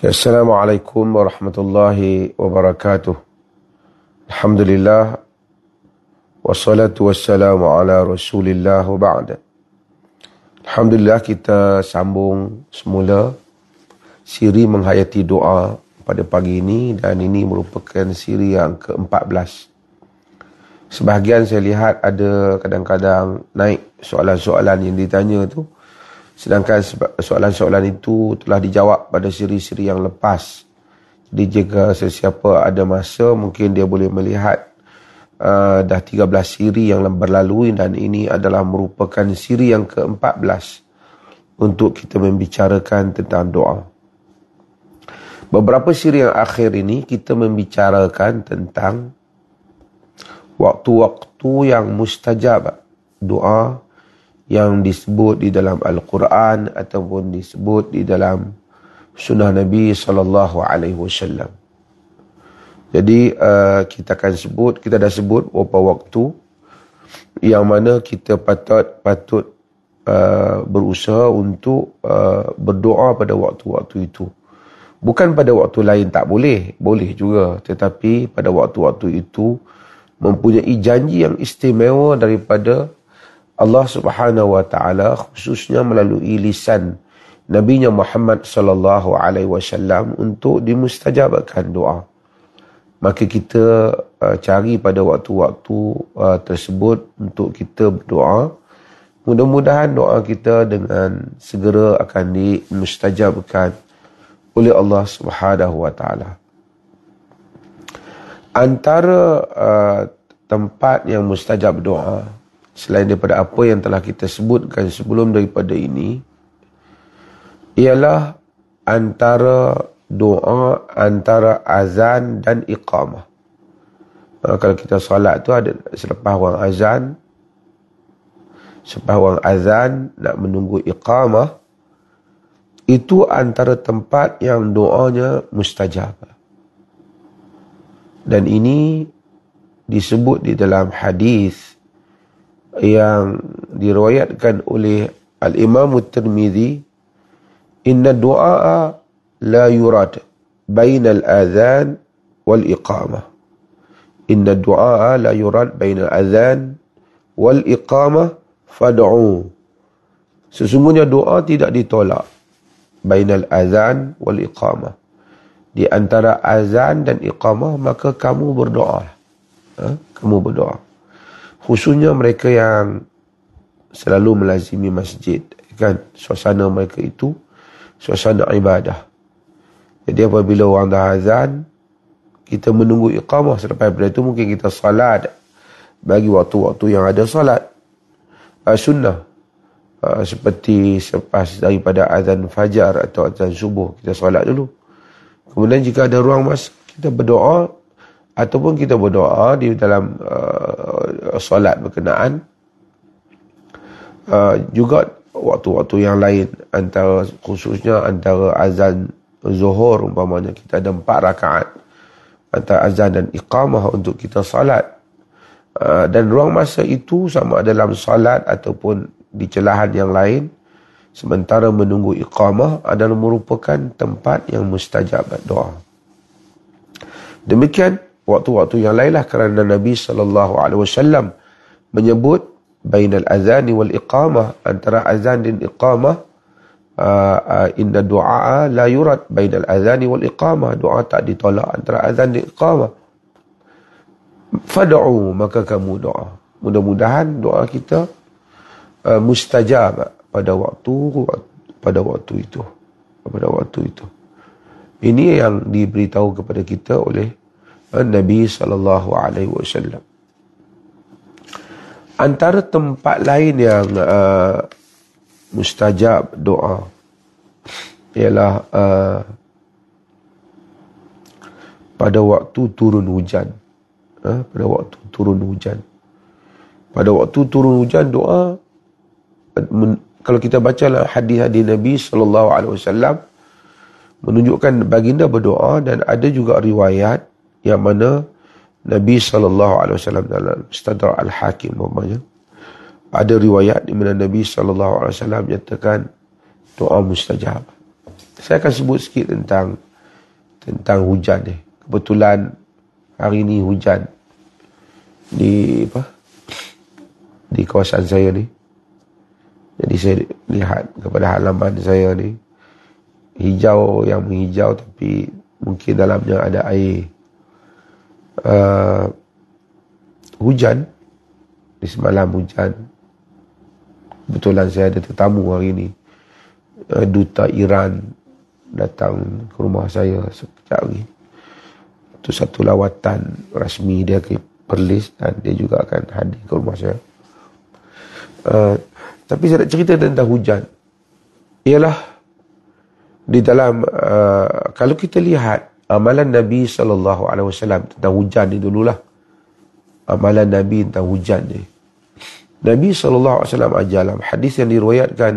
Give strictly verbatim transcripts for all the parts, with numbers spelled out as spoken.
Assalamualaikum warahmatullahi wabarakatuh. Alhamdulillah wassalatu wassalamu ala Rasulillah wa ba'da. Alhamdulillah, kita sambung semula siri menghayati doa pada pagi ini, dan ini merupakan siri yang ke empat belas. Sebahagian saya lihat ada kadang-kadang naik soalan-soalan yang ditanya tu, sedangkan soalan-soalan itu telah dijawab pada siri-siri yang lepas. Jadi jika sesiapa ada masa, mungkin dia boleh melihat uh, dah tiga belas siri yang berlalu, dan ini adalah merupakan siri yang ke empat belas untuk kita membicarakan tentang doa. Beberapa siri yang akhir ini kita membicarakan tentang waktu-waktu yang mustajab, doa yang disebut di dalam Al-Quran ataupun disebut di dalam sunnah Nabi sallallahu alaihi wasallam. Jadi uh, kita akan sebut, kita dah sebut beberapa waktu yang mana kita patut patut uh, berusaha untuk uh, berdoa pada waktu-waktu itu. Bukan pada waktu lain tak boleh, boleh juga, tetapi pada waktu-waktu itu mempunyai janji yang istimewa daripada Allah Subhanahu wa taala, khususnya melalui lisan Nabi-Nya Muhammad sallallahu alaihi wasallam untuk dimustajabkan doa. Maka kita uh, cari pada waktu-waktu uh, tersebut untuk kita berdoa. Mudah-mudahan doa kita dengan segera akan dimustajabkan oleh Allah Subhanahu wa taala. Antara uh, tempat yang mustajab doa, selain daripada apa yang telah kita sebutkan sebelum daripada ini, ialah antara doa antara azan dan iqamah. Ha, kalau kita solat tu ada selepas orang azan, selepas orang azan nak menunggu iqamah, itu antara tempat yang doanya mustajab. Dan ini disebut di dalam hadis yang diriwayatkan oleh Al-Imam At-Tirmidzi, inna du'a la yurad bainal adhan wal iqamah. Inna du'a la yurad bainal adhan wal iqamah fad'u. Sesungguhnya doa tidak ditolak bainal adhan wal iqamah, di antara azan dan iqamah, maka kamu berdoa. Ha? Kamu berdoa. Khususnya mereka yang selalu melazimi masjid, kan, suasana mereka itu suasana ibadah. Jadi apabila orang dah azan, kita menunggu iqamah. Selepas daripada itu mungkin kita salat bagi waktu-waktu yang ada salat uh, sunnah, uh, seperti selepas daripada azan fajar atau azan subuh, kita salat dulu. Kemudian jika ada ruang masa, kita berdoa, ataupun kita berdoa di dalam uh, solat berkenaan. Uh, juga waktu-waktu yang lain, antara khususnya antara azan zuhur umpamanya, kita ada empat rakaat antara azan dan iqamah untuk kita salat. Uh, dan ruang masa itu sama dalam salat ataupun di celahan yang lain, sementara menunggu iqamah adalah merupakan tempat yang mustajab doa. Demikian waktu-waktu yang lainlah, kerana Nabi sallallahu alaihi wasallam menyebut bainal azani wal iqamah, antara azan dan iqamah, uh, uh, inna du'a la yurad bainal azani wal iqamah, doa tak ditolak antara azan dan iqamah. Fad'u, maka kamu doa. Mudah-mudahan doa kita uh, mustajab pada waktu pada waktu itu pada waktu itu. Ini yang diberitahu kepada kita oleh Nabi sallallahu alaihi wasallam. Antara tempat lain yang uh, mustajab doa ialah uh, pada waktu turun hujan. Uh, pada waktu turun hujan. Pada waktu turun hujan doa, men, kalau kita baca hadis-hadis Nabi sallallahu alaihi wasallam menunjukkan baginda berdoa, dan ada juga riwayat yang mana Nabi sallallahu alaihi wasallam dalam Mustadrak Al-Hakim umpamanya, ada riwayat di mana Nabi sallallahu alaihi wasallam nyatakan doa mustajab. Saya akan sebut sikit tentang tentang hujan ni. Kebetulan hari ni hujan di apa? Di kawasan saya ni. Jadi saya lihat kepada halaman saya ni, hijau yang menghijau tapi mungkin dalamnya ada air. Uh, hujan. Di semalam hujan. Kebetulan saya ada tetamu hari ni. Uh, Duta Iran datang ke rumah saya sekejap lagi. Itu satu lawatan rasmi dia ke Perlis dan dia juga akan hadir ke rumah saya. Uh, tapi saya nak cerita tentang hujan. Ialah di dalam, uh, kalau kita lihat amalan Nabi sallallahu alaihi wasallam tentang hujan ni dululah. Amalan Nabi tentang hujan ni. Nabi sallallahu alaihi wasallam ajar dalam hadis yang diriwayatkan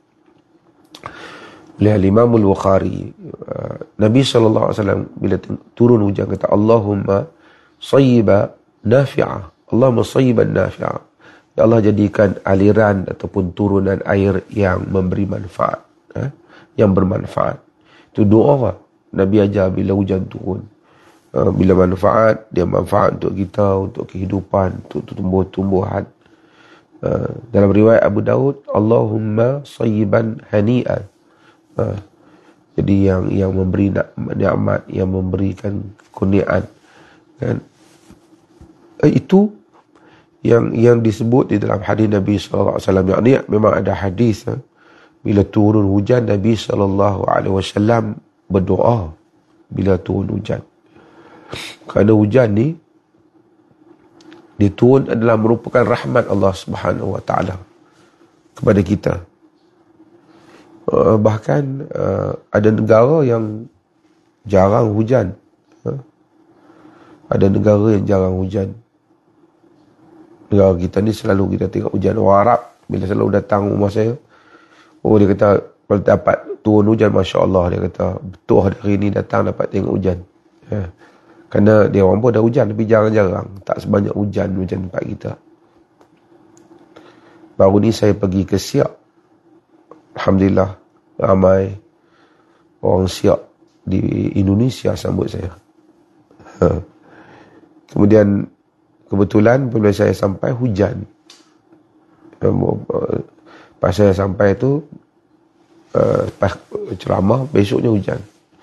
oleh Imam Al-Bukhari, uh, Nabi sallallahu alaihi wasallam bila turun hujan kata Allahumma sayyiba nafi'ah. Allahumma sayyiban nafi'ah. Ya Allah, jadikan aliran ataupun turunan air yang memberi manfaat, eh? yang bermanfaat. Itu doa Nabi ajar bila hujan turun. Uh, bila manfaat, dia manfaat untuk kita, untuk kehidupan, untuk tumbuh-tumbuhan. Uh, dalam riwayat Abu Daud, Allahumma sayyiban hani'an. Uh, jadi yang yang memberi nikmat, yang memberikan kurniaan, kan? Uh, itu yang yang disebut di dalam hadis Nabi sallallahu alaihi wasallam. Yang ni memang ada hadis, uh, bila turun hujan Nabi sallallahu alaihi wasallam berdoa bila turun hujan. Kerana hujan ni dia turun adalah merupakan rahmat Allah Subhanahu wa taala kepada kita. Uh, bahkan uh, ada negara yang jarang hujan. Uh, ada negara yang jarang hujan. Negara kita ni selalu kita tengok hujan. Orang Arab bila selalu datang rumah saya, oh dia kata kalau dapat turun hujan, Masya Allah, dia kata betul hari ni datang dapat tengok hujan. Ya. Kerana dia orang pun ada hujan tapi jarang-jarang, tak sebanyak hujan macam tempat kita. Baru ni saya pergi ke Siak. Alhamdulillah, ramai orang Siak di Indonesia sambut saya. Ha. Kemudian kebetulan bila saya sampai hujan. Pas saya sampai tu, uh, pas ceramah, besoknya hujan.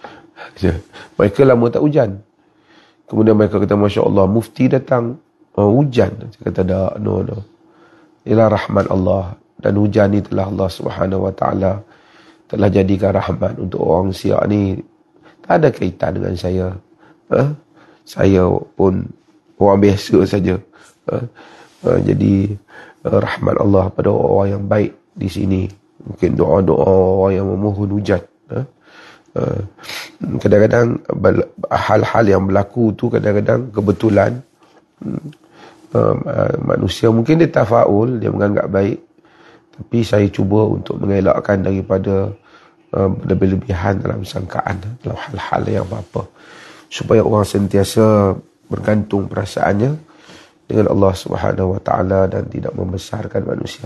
Mereka lama tak hujan. Kemudian mereka kata, Masya Allah, mufti datang, uh, hujan. Saya kata, tak, no, no. Ialah rahmat Allah. Dan hujan ni telah Allah Subhanahu Wa Taala telah jadikan rahmat untuk orang Siak ni. Tak ada kaitan dengan saya. Uh, saya pun orang biasa saja. Uh, uh, jadi, uh, rahmat Allah pada orang yang baik di sini. Mungkin doa-doa orang yang memohon hujan. Uh, uh, kadang-kadang hal-hal yang berlaku tu kadang-kadang kebetulan. Uh, uh, manusia mungkin dia tafaul, dia menganggap baik. Tapi saya cuba untuk mengelakkan daripada uh, lebih-lebihan dalam sangkaan, dalam hal-hal yang apa-apa. Supaya orang sentiasa bergantung perasaannya dengan Allah Subhanahu Wa Taala dan tidak membesarkan manusia.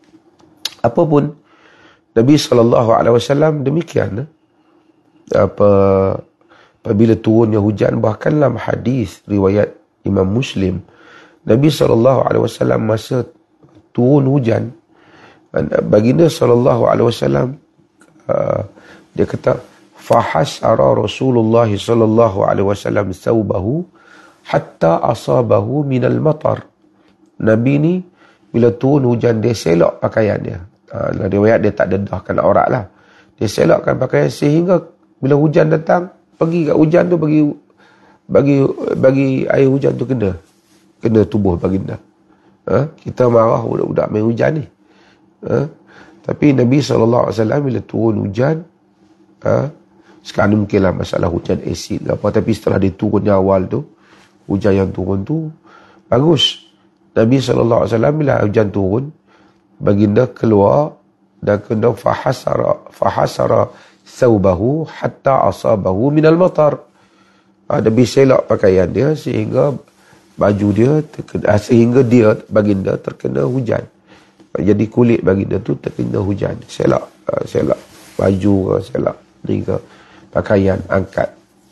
Apapun Nabi sallallahu alaihi wasallam demikian. Apa apabila turunnya hujan, bahkan dalam hadis riwayat Imam Muslim, Nabi sallallahu alaihi wasallam masa turun hujan, baginda sallallahu alaihi wasallam uh, dia kata fahasara Rasulullah sallallahu alaihi wasallam thawbahu hatta asabahu minal matar. Nabi ni bila turun hujan dia selok pakaian dia. Ha, riwayat dia tak dedahkan aurat lah. Dia selokkan pakaian sehingga bila hujan datang, pergi kat hujan tu bagi bagi bagi air hujan tu kena kena tubuh baginda. Ha? Kita marah budak-budak main hujan ni. Ha? Tapi Nabi sallallahu alaihi wasallam bila turun hujan, ha? Sekarang ni mungkinlah masalah hujan asid ke apa, tapi setelah dia turunnya awal tu, hujan yang turun tu bagus. Nabi sallallahu alaihi wasallam bila hujan turun, baginda keluar dan kena fahasara fahasara thawbahu hatta asabahu minal matar. Ada biselak pakaian dia sehingga baju dia terkena, sehingga dia baginda terkena hujan. Jadi kulit baginda tu terkena hujan. Selak, selak baju ke, selak ni ke, pakaian angkat.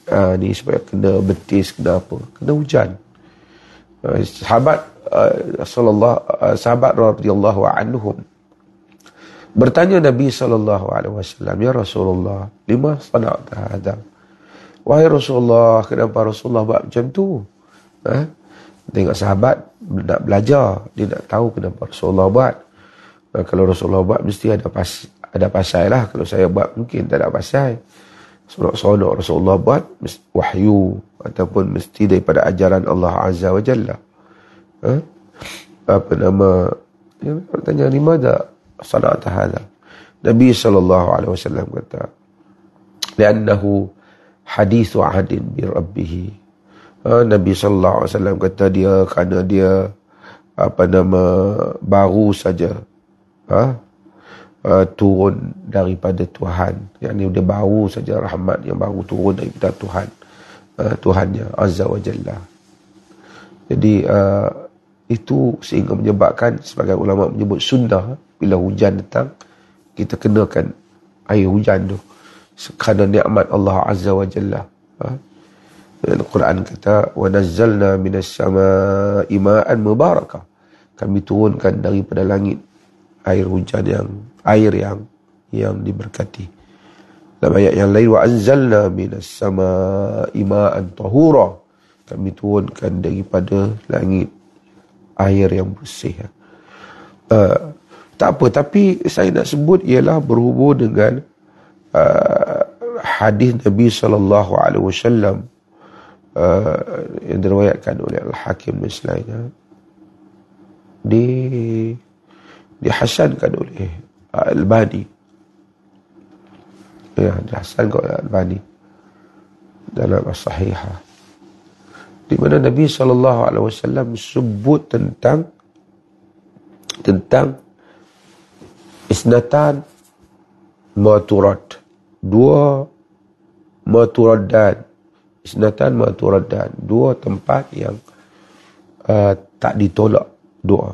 uh, ni supaya kena betis, kena apa, kena hujan. uh, sahabat uh, Rasulullah uh, sahabat radhiyallahu anhum bertanya Nabi sallallahu alaihi wasallam, ya Rasulullah, lima sana'ta hadha, wahai Rasulullah, kenapa Rasulullah buat macam tu? Ha? Tengok sahabat nak belajar, dia nak tahu kenapa Rasulullah buat. Ha, kalau Rasulullah buat mesti ada pas ada pasal lah. Kalau saya buat mungkin tak ada pasal. Seronok-seronok Rasulullah buat wahyu ataupun mesti daripada ajaran Allah Azza wa Jalla. Ha? Apa nama? Dia tanya, lima dah sana'ta hadha. Nabi sallallahu alaihi wasallam kata, li'annahu hadithu ahdin bi rabbih. Ha, Nabi sallallahu alaihi wasallam kata dia kerana dia apa nama baru saja ha, uh, turun daripada Tuhan. Yang ni dia baru saja rahmat yang baru turun daripada Tuhan, uh, Tuhannya Azza wa Jalla. Jadi uh, itu sehingga menyebabkan sebagai ulama menyebut sunnah, bila hujan datang kita kenakan air hujan tu kerana nikmat Allah Azza wa Jalla. Ha? Al-Quran kata, wa nazzalna minas samaa'i ma'an mubarakah. Kami turunkan daripada langit air hujan yang air yang yang diberkati. Dalam ayat yang lain, wa anzalna minas samaa'i ma'an tahura. Kami turunkan daripada langit air yang bersih. Uh, tak apa, tapi saya nak sebut ialah berhubung dengan uh, hadis Nabi sallallahu alaihi wasallam uh, yang diriwayatkan oleh Al-Hakim dan selainnya, di dihasankan oleh Al-Albani. Ya, dihasankan oleh Al-Albani dalam As-Sahihah, di mana Nabi sallallahu alaihi wasallam sebut tentang tentang isnatan maturat, dua maturadan, isnatan maturadan, dua tempat yang uh, tak ditolak doa.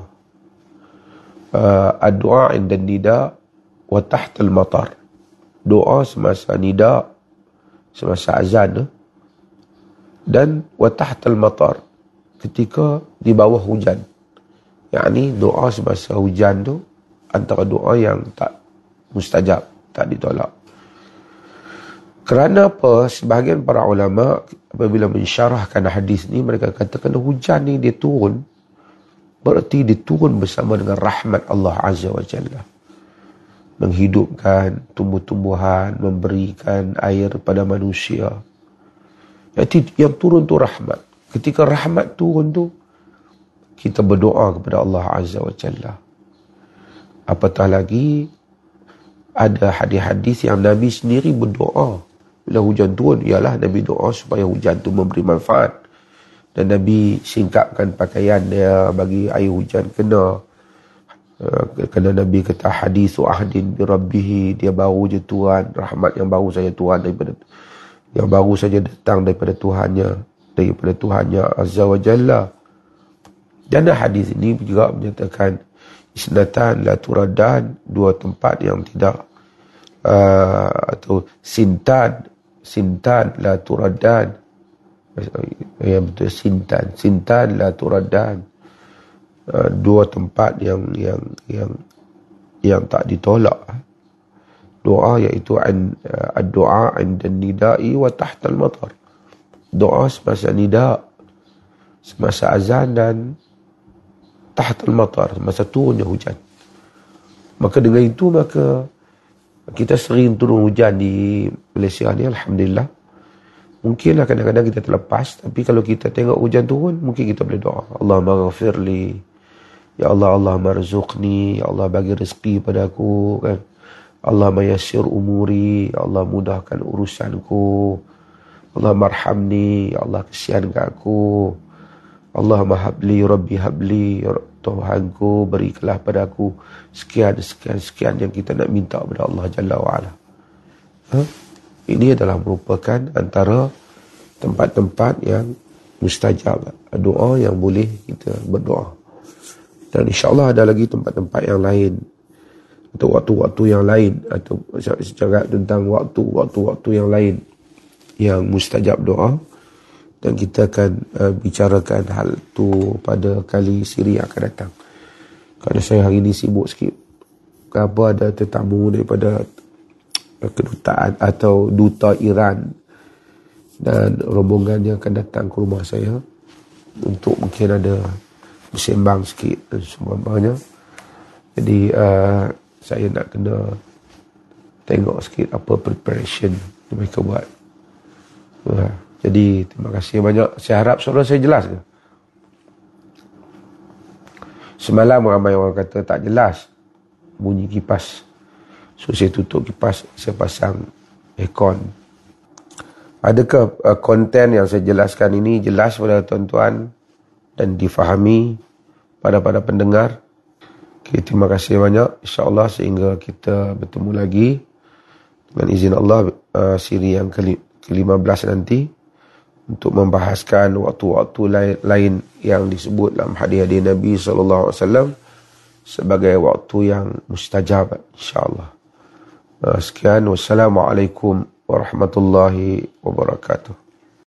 Uh, ad-du'a inda nida wa tahta al-matar. Doa semasa nida, semasa azan, dan wa tahta al-matar, ketika di bawah hujan. Yakni doa semasa hujan tu antara doa yang tak mustajab, tak ditolak. Kerana apa? Sebahagian para ulama apabila mensyarahkan hadis ni, mereka katakan hujan ni dia turun, berarti dia turun bersama dengan rahmat Allah Azza wa Jalla, menghidupkan tumbuh-tumbuhan, memberikan air pada manusia. Jadi yang turun tu rahmat. Ketika rahmat turun tu, kita berdoa kepada Allah Azza wa Jalla. Apatah lagi ada hadis-hadis yang Nabi sendiri berdoa bila hujan turun, ialah Nabi doa supaya hujan tu memberi manfaat. Dan Nabi singkapkan pakaian dia bagi air hujan kena. Kerana Nabi kata hadithu ahdin bi rabbih, dia baru je turun, rahmat yang baru saja turun daripada yang baru saja datang daripada Tuhannya, daripada Tuhannya Azza wa Jalla. Dan hadis ini juga menyatakan isnatan la turadan, dua tempat yang tidak uh, atau sintan sintan la turadan, ya betul, sintan sintan la turadan, uh, dua tempat yang yang yang yang tak ditolak doa, iaitu an ad-du'a 'inda nida'i wa tahta al-matar. Doa semasa nida, semasa azan, dan tahta al-matar, semasa turunnya hujan. Maka dengan itu, maka kita sering turun hujan di Malaysia ni, alhamdulillah. Mungkinlah kadang-kadang kita terlepas, tapi kalau kita tengok hujan turun, mungkin kita boleh doa, Allahumma ghafirli, ya Allah, Allahumma rzuqni, ya Allah bagi rezeki padaku, kan. Allah mayassir umuri, ya Allah mudahkan urusanku. Allah marhamni, ya Allah kesiankan aku. Allah mahabli, Rabbi habli, ya Tuhanku berikanlah padaku sekian, sekian, sekian yang kita nak minta kepada Allah Jalla wa'ala. Ha? Ini adalah merupakan antara tempat-tempat yang mustajab, doa yang boleh kita berdoa. Dan insyaAllah ada lagi tempat-tempat yang lain, atau waktu-waktu yang lain, atau secara tentang waktu-waktu yang lain yang mustajab doa, dan kita akan uh, bicarakan hal tu pada kali siri yang akan datang. Kerana saya hari ini sibuk sikit. Apa ada tetamu daripada kedutaan atau duta Iran dan rombongan yang akan datang ke rumah saya untuk mungkin ada bersembang sikit dan sebagainya. Jadi uh, saya nak kena tengok sikit apa preparation mereka buat. Uh, jadi terima kasih banyak. Saya harap suara saya jelas ke? Semalam ramai orang kata tak jelas bunyi kipas. So saya tutup kipas, saya pasang aircon. Adakah uh, konten yang saya jelaskan ini jelas pada tuan-tuan dan difahami pada para pendengar? Okay, terima kasih banyak. InsyaAllah sehingga kita bertemu lagi dengan izin Allah uh, siri yang ke lima belas nanti untuk membahaskan waktu-waktu lain, lain yang disebut dalam hadis-hadis Nabi sallallahu alaihi wasallam sebagai waktu yang mustajab, insyaAllah. Uh, sekian, wassalamualaikum warahmatullahi wabarakatuh.